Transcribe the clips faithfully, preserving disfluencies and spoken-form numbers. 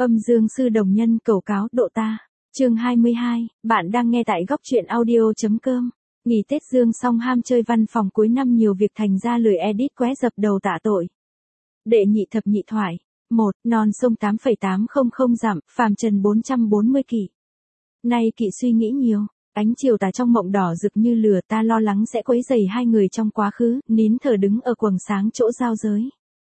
Âm dương sư đồng nhân cầu cáo độ ta. Chương hai mươi hai, bạn đang nghe tại góc truyện audio.com. Nghỉ Tết Dương xong ham chơi văn phòng cuối năm nhiều việc thành ra lười edit quét dập đầu tạ tội. Đệ nhị thập nhị thoại. một. Non sông tám phẩy tám không không dặm, phàm trần bốn trăm bốn mươi kỷ. Nay kỵ suy nghĩ nhiều, ánh chiều tà trong mộng đỏ rực như lửa, ta lo lắng sẽ quấy rầy hai người trong quá khứ, nín thở đứng ở quầng sáng chỗ giao giới.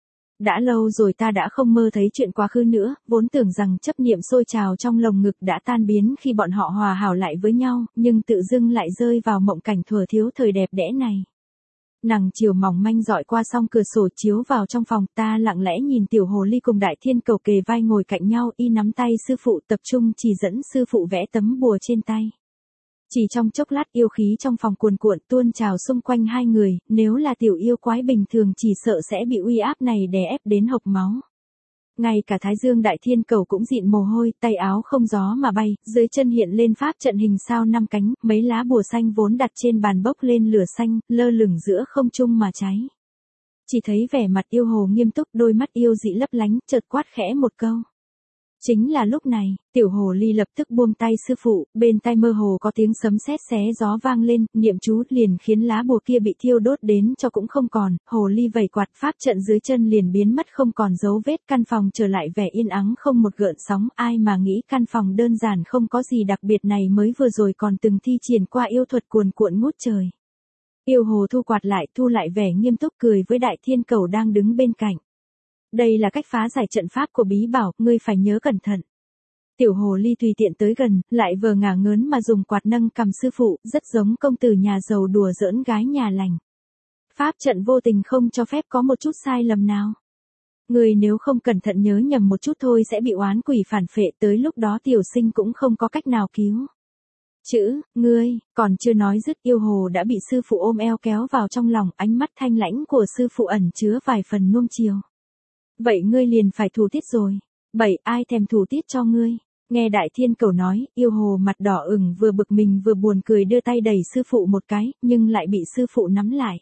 Đã lâu rồi ta đã không mơ thấy chuyện quá khứ nữa, vốn tưởng rằng chấp niệm sôi trào trong lồng ngực đã tan biến khi bọn họ hòa hảo lại với nhau, nhưng tự dưng lại rơi vào mộng cảnh thuở thiếu thời đẹp đẽ này. Nắng chiều mỏng manh dọi qua song cửa sổ chiếu vào trong phòng, ta lặng lẽ nhìn tiểu hồ ly cùng Đại Thiên Cầu kề vai ngồi cạnh nhau, y nắm tay sư phụ tập trung chỉ dẫn sư phụ vẽ tấm bùa trên tay. Chỉ trong chốc lát yêu khí trong phòng cuồn cuộn tuôn trào xung quanh hai người, nếu là tiểu yêu quái bình thường chỉ sợ sẽ bị uy áp này đè ép đến hộc máu. Ngay cả Thái Dương Đại Thiên Cầu cũng dịn mồ hôi, tay áo không gió mà bay, dưới chân hiện lên pháp trận hình sao năm cánh, mấy lá bùa xanh vốn đặt trên bàn bốc lên lửa xanh, lơ lửng giữa không trung mà cháy. Chỉ thấy vẻ mặt yêu hồ nghiêm túc, đôi mắt yêu dị lấp lánh, chợt quát khẽ một câu. Chính là lúc này, tiểu hồ ly lập tức buông tay sư phụ, bên tai mơ hồ có tiếng sấm sét xé gió vang lên, niệm chú liền khiến lá bùa kia bị thiêu đốt đến cho cũng không còn, hồ ly vẩy quạt pháp trận dưới chân liền biến mất không còn dấu vết, căn phòng trở lại vẻ yên ắng không một gợn sóng, ai mà nghĩ căn phòng đơn giản không có gì đặc biệt này mới vừa rồi còn từng thi triển qua yêu thuật cuồn cuộn ngút trời. Yêu hồ thu quạt lại, thu lại vẻ nghiêm túc cười với Đại Thiên Cầu đang đứng bên cạnh. Đây là cách phá giải trận pháp của bí bảo, ngươi phải nhớ cẩn thận. Tiểu hồ ly tùy tiện tới gần, lại vờ ngả ngớn mà dùng quạt nâng cầm sư phụ, rất giống công tử nhà giàu đùa giỡn gái nhà lành. Pháp trận vô tình không cho phép có một chút sai lầm nào. Ngươi nếu không cẩn thận nhớ nhầm một chút thôi sẽ bị oán quỷ phản phệ, tới lúc đó tiểu sinh cũng không có cách nào cứu. Chữ, ngươi, còn chưa nói dứt yêu hồ đã bị sư phụ ôm eo kéo vào trong lòng, ánh mắt thanh lãnh của sư phụ ẩn chứa vài phần nuông chiều. Vậy ngươi liền phải thủ tiết rồi. Bảy, ai thèm thủ tiết cho ngươi. Nghe Đại Thiên Cầu nói, yêu hồ mặt đỏ ửng vừa bực mình vừa buồn cười đưa tay đẩy sư phụ một cái, nhưng lại bị sư phụ nắm lại.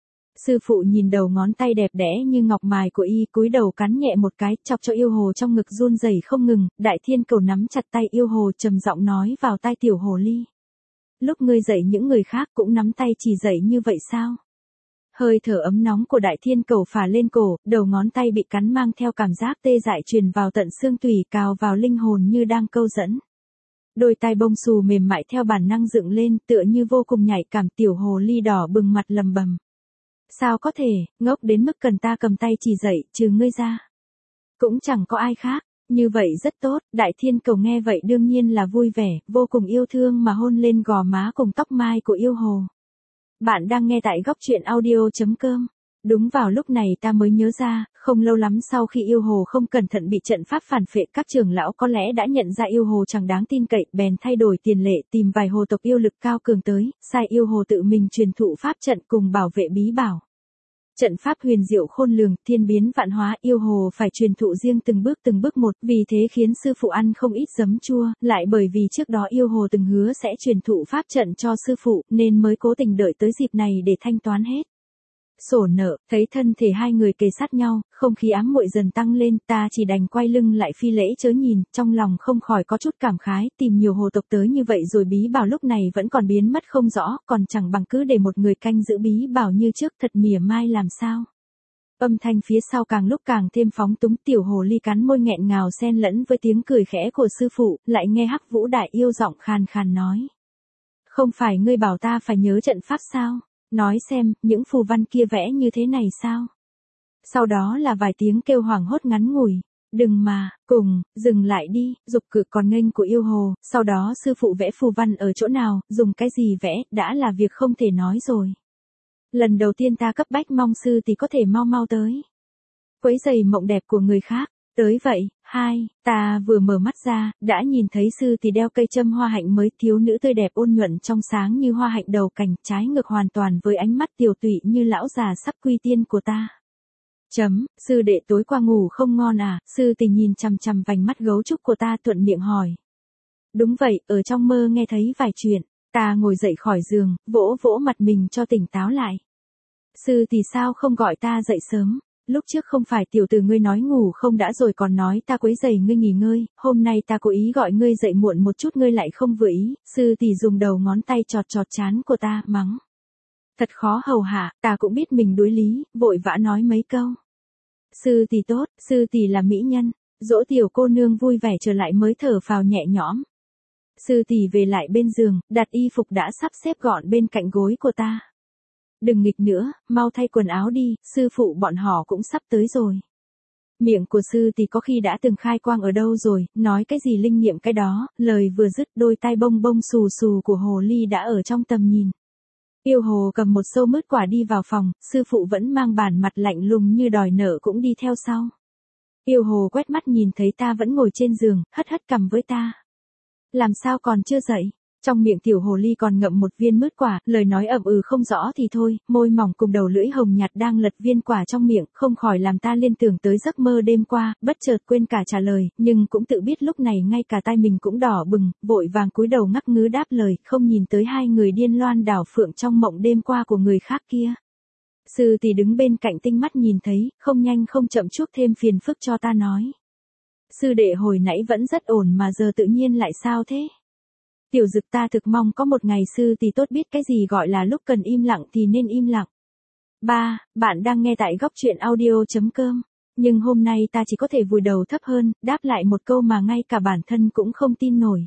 Sư phụ nhìn đầu ngón tay đẹp đẽ như ngọc mài của y, cúi đầu cắn nhẹ một cái, chọc cho yêu hồ trong ngực run rẩy không ngừng. Đại Thiên Cầu nắm chặt tay yêu hồ trầm giọng nói vào tai tiểu hồ ly. Lúc ngươi dạy những người khác cũng nắm tay chỉ dạy như vậy sao? Hơi thở ấm nóng của Đại Thiên Cầu phả lên cổ, đầu ngón tay bị cắn mang theo cảm giác tê dại truyền vào tận xương tủy, cào vào linh hồn như đang câu dẫn. Đôi tai bông xù mềm mại theo bản năng dựng lên, tựa như vô cùng nhạy cảm, tiểu hồ ly đỏ bừng mặt lầm bầm. Sao có thể, ngốc đến mức cần ta cầm tay chỉ dạy, trừ ngươi ra. Cũng chẳng có ai khác, như vậy rất tốt. Đại Thiên Cầu nghe vậy đương nhiên là vui vẻ, vô cùng yêu thương mà hôn lên gò má cùng tóc mai của yêu hồ. Bạn đang nghe tại góc truyện audio.com. Đúng vào lúc này ta mới nhớ ra, không lâu lắm sau khi yêu hồ không cẩn thận bị trận pháp phản phệ, các trưởng lão có lẽ đã nhận ra yêu hồ chẳng đáng tin cậy, bèn thay đổi tiền lệ tìm vài hồ tộc yêu lực cao cường tới, sai yêu hồ tự mình truyền thụ pháp trận cùng bảo vệ bí bảo. Trận pháp huyền diệu khôn lường, thiên biến vạn hóa, yêu hồ phải truyền thụ riêng từng bước từng bước một, vì thế khiến sư phụ ăn không ít giấm chua, lại bởi vì trước đó yêu hồ từng hứa sẽ truyền thụ pháp trận cho sư phụ, nên mới cố tình đợi tới dịp này để thanh toán hết sổ nợ. Thấy thân thể hai người kề sát nhau, không khí ám muội dần tăng lên, ta chỉ đành quay lưng lại phi lễ chớ nhìn, trong lòng không khỏi có chút cảm khái, tìm nhiều hồ tộc tới như vậy rồi bí bảo lúc này vẫn còn biến mất không rõ, còn chẳng bằng cứ để một người canh giữ bí bảo như trước, thật mỉa mai làm sao. Âm thanh phía sau càng lúc càng thêm phóng túng, tiểu hồ ly cắn môi nghẹn ngào xen lẫn với tiếng cười khẽ của sư phụ, lại nghe Hắc Vũ Đại Yêu giọng khàn khàn nói. Không phải ngươi bảo ta phải nhớ trận pháp sao? Nói xem, những phù văn kia vẽ như thế này sao? Sau đó là vài tiếng kêu hoảng hốt ngắn ngủi. Đừng mà, cùng, dừng lại đi, dục cự còn nghênh của yêu hồ, sau đó sư phụ vẽ phù văn ở chỗ nào, dùng cái gì vẽ, đã là việc không thể nói rồi. Lần đầu tiên ta cấp bách mong sư thì có thể mau mau tới. Quấy giày mộng đẹp của người khác, tới vậy, hai, ta vừa mở mắt ra, đã nhìn thấy sư thì đeo cây châm hoa hạnh mới, thiếu nữ tươi đẹp ôn nhuận trong sáng như hoa hạnh đầu cành, trái ngược hoàn toàn với ánh mắt tiều tụy như lão già sắp quy tiên của ta. Chấm, sư đệ tối qua ngủ không ngon à, sư thì nhìn chằm chằm vành mắt gấu trúc của ta thuận miệng hỏi. Đúng vậy, ở trong mơ nghe thấy vài chuyện, ta ngồi dậy khỏi giường, vỗ vỗ mặt mình cho tỉnh táo lại. Sư thì sao không gọi ta dậy sớm? Lúc trước không phải tiểu tử ngươi nói ngủ không đã rồi còn nói ta quấy rầy ngươi nghỉ ngơi, hôm nay ta cố ý gọi ngươi dậy muộn một chút ngươi lại không vừa ý, sư tỷ dùng đầu ngón tay chọt chọt trán của ta, mắng. Thật khó hầu hạ, ta cũng biết mình đối lý, vội vã nói mấy câu. Sư tỷ tốt, sư tỷ là mỹ nhân, dỗ tiểu cô nương vui vẻ trở lại mới thở phào nhẹ nhõm. Sư tỷ về lại bên giường, đặt y phục đã sắp xếp gọn bên cạnh gối của ta. Đừng nghịch nữa, mau thay quần áo đi, sư phụ bọn họ cũng sắp tới rồi. Miệng của sư tỷ có khi đã từng khai quang ở đâu rồi, nói cái gì linh nghiệm cái đó, lời vừa dứt đôi tai bông bông xù xù của hồ ly đã ở trong tầm nhìn. Yêu hồ cầm một sâu mứt quả đi vào phòng, sư phụ vẫn mang bản mặt lạnh lùng như đòi nợ cũng đi theo sau. Yêu hồ quét mắt nhìn thấy ta vẫn ngồi trên giường, hất hất cằm với ta. Làm sao còn chưa dậy? Trong miệng tiểu hồ ly còn ngậm một viên mứt quả, lời nói ậm ừ không rõ thì thôi, môi mỏng cùng đầu lưỡi hồng nhạt đang lật viên quả trong miệng, không khỏi làm ta liên tưởng tới giấc mơ đêm qua, bất chợt quên cả trả lời, nhưng cũng tự biết lúc này ngay cả tai mình cũng đỏ bừng, vội vàng cúi đầu ngắc ngứ đáp lời, không nhìn tới hai người điên loan đảo phượng trong mộng đêm qua của người khác kia. Sư tỷ đứng bên cạnh tinh mắt nhìn thấy, không nhanh không chậm chuốc thêm phiền phức cho ta nói. Sư đệ hồi nãy vẫn rất ổn mà giờ tự nhiên lại sao thế? Tiểu Dực ta thực mong có một ngày sư tỷ tốt biết cái gì gọi là lúc cần im lặng thì nên im lặng. ba. Bạn đang nghe tại góc truyện audio chấm com. Nhưng hôm nay ta chỉ có thể vùi đầu thấp hơn, đáp lại một câu mà ngay cả bản thân cũng không tin nổi.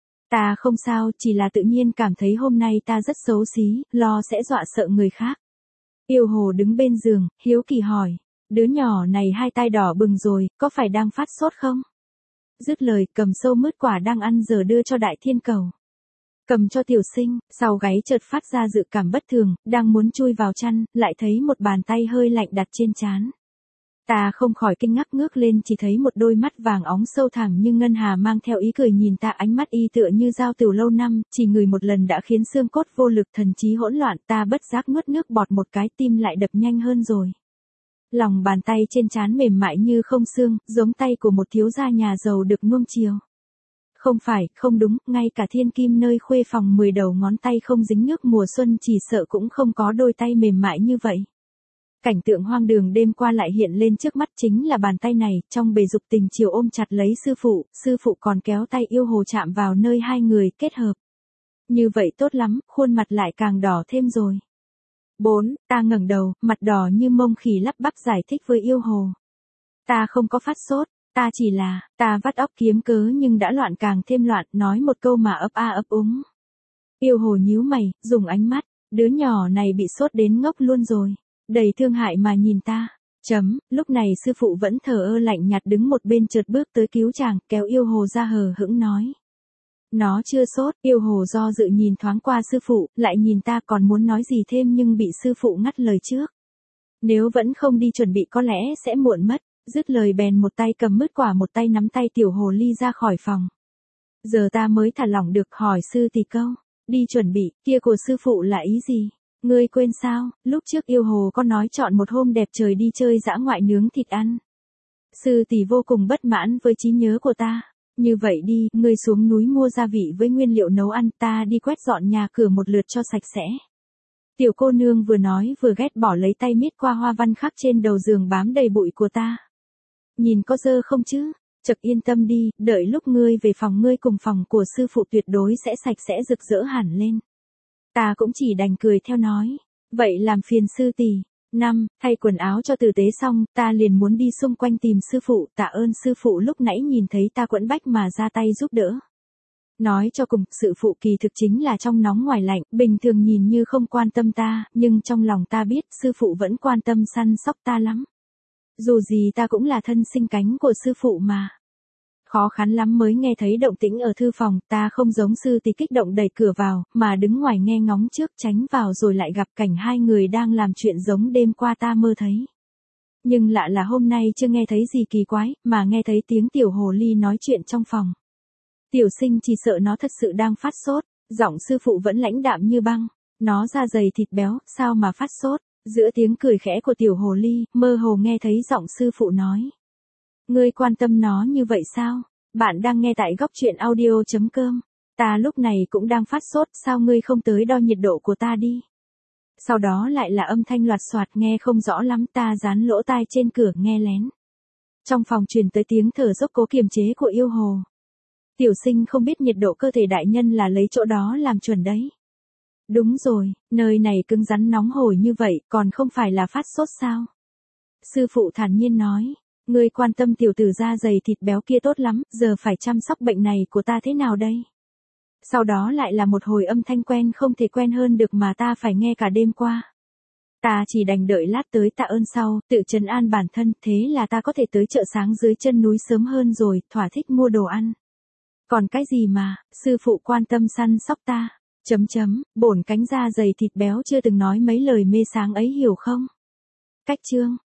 Ta không sao, chỉ là tự nhiên cảm thấy hôm nay ta rất xấu xí, lo sẽ dọa sợ người khác. Yêu hồ đứng bên giường, hiếu kỳ hỏi. Đứa nhỏ này hai tai đỏ bừng rồi, có phải đang phát sốt không? Dứt lời, cầm sâu mứt quả đang ăn giờ đưa cho đại thiên cầu. Cầm cho tiểu sinh, sau gáy chợt phát ra dự cảm bất thường, đang muốn chui vào chăn, lại thấy một bàn tay hơi lạnh đặt trên trán. Ta không khỏi kinh ngạc ngước lên chỉ thấy một đôi mắt vàng óng sâu thẳm như ngân hà mang theo ý cười nhìn ta, ánh mắt y tựa như dao tửu lâu năm, chỉ ngửi một lần đã khiến xương cốt vô lực thần trí hỗn loạn, ta bất giác nuốt nước bọt một cái, tim lại đập nhanh hơn rồi. Lòng bàn tay trên trán mềm mại như không xương, giống tay của một thiếu gia nhà giàu được nuông chiều. Không phải, không đúng, ngay cả thiên kim nơi khuê phòng mười đầu ngón tay không dính nước mùa xuân chỉ sợ cũng không có đôi tay mềm mại như vậy. Cảnh tượng hoang đường đêm qua lại hiện lên trước mắt, chính là bàn tay này, trong bề dục tình chiều ôm chặt lấy sư phụ, sư phụ còn kéo tay yêu hồ chạm vào nơi hai người kết hợp. Như vậy tốt lắm, khuôn mặt lại càng đỏ thêm rồi. bốn. Ta ngẩng đầu, mặt đỏ như mông khỉ lắp bắp giải thích với yêu hồ. Ta không có phát sốt, ta chỉ là, ta vắt óc kiếm cớ nhưng đã loạn càng thêm loạn, nói một câu mà ấp a ấp úng. Yêu hồ nhíu mày, dùng ánh mắt, đứa nhỏ này bị sốt đến ngốc luôn rồi, đầy thương hại mà nhìn ta. Chấm, lúc này sư phụ vẫn thờ ơ lạnh nhạt đứng một bên chợt bước tới cứu chàng, kéo yêu hồ ra hờ hững nói. Nó chưa sốt, yêu hồ do dự nhìn thoáng qua sư phụ, lại nhìn ta còn muốn nói gì thêm nhưng bị sư phụ ngắt lời trước. Nếu vẫn không đi chuẩn bị có lẽ sẽ muộn mất, dứt lời bèn một tay cầm mứt quả một tay nắm tay tiểu hồ ly ra khỏi phòng. Giờ ta mới thả lỏng được hỏi sư tỷ câu, đi chuẩn bị, kia của sư phụ là ý gì? Ngươi quên sao, lúc trước yêu hồ có nói chọn một hôm đẹp trời đi chơi dã ngoại nướng thịt ăn. Sư tỷ vô cùng bất mãn với trí nhớ của ta. Như vậy đi, ngươi xuống núi mua gia vị với nguyên liệu nấu ăn, ta đi quét dọn nhà cửa một lượt cho sạch sẽ. Tiểu cô nương vừa nói vừa ghét bỏ lấy tay miết qua hoa văn khắc trên đầu giường bám đầy bụi của ta. Nhìn có dơ không chứ? Chật yên tâm đi, đợi lúc ngươi về phòng ngươi cùng phòng của sư phụ tuyệt đối sẽ sạch sẽ rực rỡ hẳn lên. Ta cũng chỉ đành cười theo nói. Vậy làm phiền sư tỷ. năm. Thay quần áo cho tử tế xong, ta liền muốn đi xung quanh tìm sư phụ, tạ ơn sư phụ lúc nãy nhìn thấy ta quẫn bách mà ra tay giúp đỡ. Nói cho cùng, sự phụ kỳ thực chính là trong nóng ngoài lạnh, bình thường nhìn như không quan tâm ta, nhưng trong lòng ta biết sư phụ vẫn quan tâm săn sóc ta lắm. Dù gì ta cũng là thân sinh cánh của sư phụ mà. Khó khăn lắm mới nghe thấy động tĩnh ở thư phòng, ta không giống sư tỷ kích động đẩy cửa vào, mà đứng ngoài nghe ngóng trước, tránh vào rồi lại gặp cảnh hai người đang làm chuyện giống đêm qua ta mơ thấy. Nhưng lạ là hôm nay chưa nghe thấy gì kỳ quái, mà nghe thấy tiếng tiểu hồ ly nói chuyện trong phòng. Tiểu sinh chỉ sợ nó thật sự đang phát sốt, giọng sư phụ vẫn lãnh đạm như băng, nó da dày thịt béo, sao mà phát sốt, giữa tiếng cười khẽ của tiểu hồ ly, mơ hồ nghe thấy giọng sư phụ nói. Ngươi quan tâm nó như vậy sao? Bạn đang nghe tại góc truyện audio chấm com. Ta lúc này cũng đang phát sốt, sao ngươi không tới đo nhiệt độ của ta đi? Sau đó lại là âm thanh loạt soạt nghe không rõ lắm, ta dán lỗ tai trên cửa nghe lén. Trong phòng truyền tới tiếng thở dốc cố kiềm chế của yêu hồ. Tiểu sinh không biết nhiệt độ cơ thể đại nhân là lấy chỗ đó làm chuẩn đấy. Đúng rồi, nơi này cứng rắn nóng hổi như vậy, còn không phải là phát sốt sao? Sư phụ thản nhiên nói, ngươi quan tâm tiểu tử da dày thịt béo kia tốt lắm, giờ phải chăm sóc bệnh này của ta thế nào đây? Sau đó lại là một hồi âm thanh quen không thể quen hơn được mà ta phải nghe cả đêm qua. Ta chỉ đành đợi lát tới tạ ơn sau, tự trấn an bản thân, thế là ta có thể tới chợ sáng dưới chân núi sớm hơn rồi, thỏa thích mua đồ ăn. Còn cái gì mà, sư phụ quan tâm săn sóc ta, chấm chấm, bổn cánh da dày thịt béo chưa từng nói mấy lời mê sáng ấy hiểu không? Cách chương